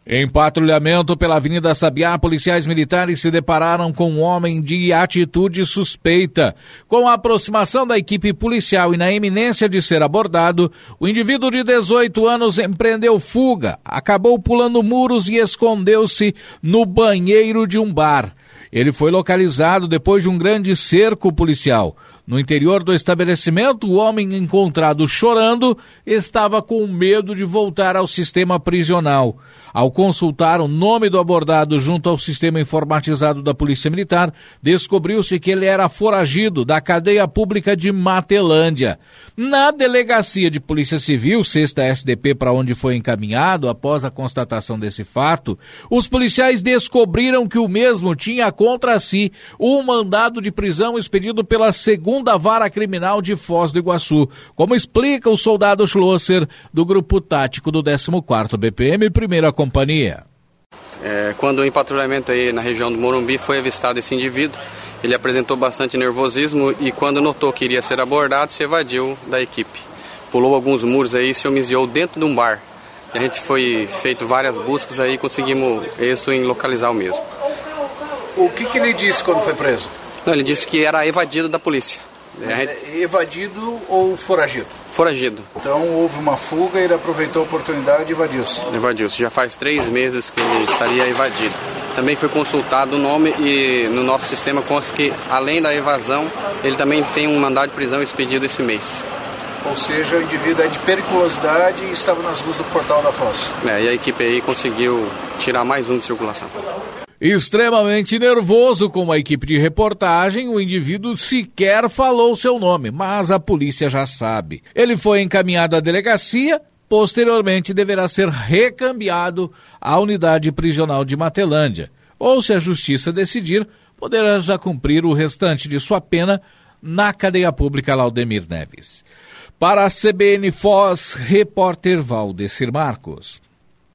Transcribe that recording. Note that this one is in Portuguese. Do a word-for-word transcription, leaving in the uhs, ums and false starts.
Em patrulhamento pela Avenida Sabiá, policiais militares se depararam com um homem de atitude suspeita. Com a aproximação da equipe policial e na iminência de ser abordado, o indivíduo de dezoito anos empreendeu fuga, acabou pulando muros e escondeu-se no banheiro de um bar. Ele foi localizado depois de um grande cerco policial. No interior do estabelecimento, o homem encontrado chorando estava com medo de voltar ao sistema prisional. Ao consultar o nome do abordado junto ao sistema informatizado da Polícia Militar, descobriu-se que ele era foragido da cadeia pública de Matelândia. Na delegacia de Polícia Civil, sexta S D P, para onde foi encaminhado, após a constatação desse fato, os policiais descobriram que o mesmo tinha contra si um mandado de prisão expedido pela segunda Vara Criminal de Foz do Iguaçu, como explica o soldado Schlosser, do Grupo Tático do décimo quarto B P M, primeira Companhia. É, quando em patrulhamento aí na região do Morumbi foi avistado esse indivíduo, ele apresentou bastante nervosismo e quando notou que iria ser abordado, se evadiu da equipe. Pulou alguns muros aí e se homiziou dentro de um bar. E a gente foi feito várias buscas aí e conseguimos êxito em localizar o mesmo. O que, que ele disse quando foi preso? Não, ele disse que era evadido da polícia. Gente... Evadido ou foragido? Foragido. Então houve uma fuga e ele aproveitou a oportunidade e evadiu-se. Evadiu-se. Já faz três meses que ele estaria evadido. Também foi consultado o nome e no nosso sistema consta que, além da evasão, ele também tem um mandado de prisão expedido esse mês. Ou seja, o indivíduo é de periculosidade e estava nas ruas do Portal da Foz. É, e a equipe aí conseguiu tirar mais um de circulação. Extremamente nervoso com a equipe de reportagem, o indivíduo sequer falou seu nome, mas a polícia já sabe. Ele foi encaminhado à delegacia, posteriormente deverá ser recambiado à unidade prisional de Matelândia. Ou, se a justiça decidir, poderá já cumprir o restante de sua pena na cadeia pública Laudemir Neves. Para a C B N Foz, repórter Valdecir Marcos.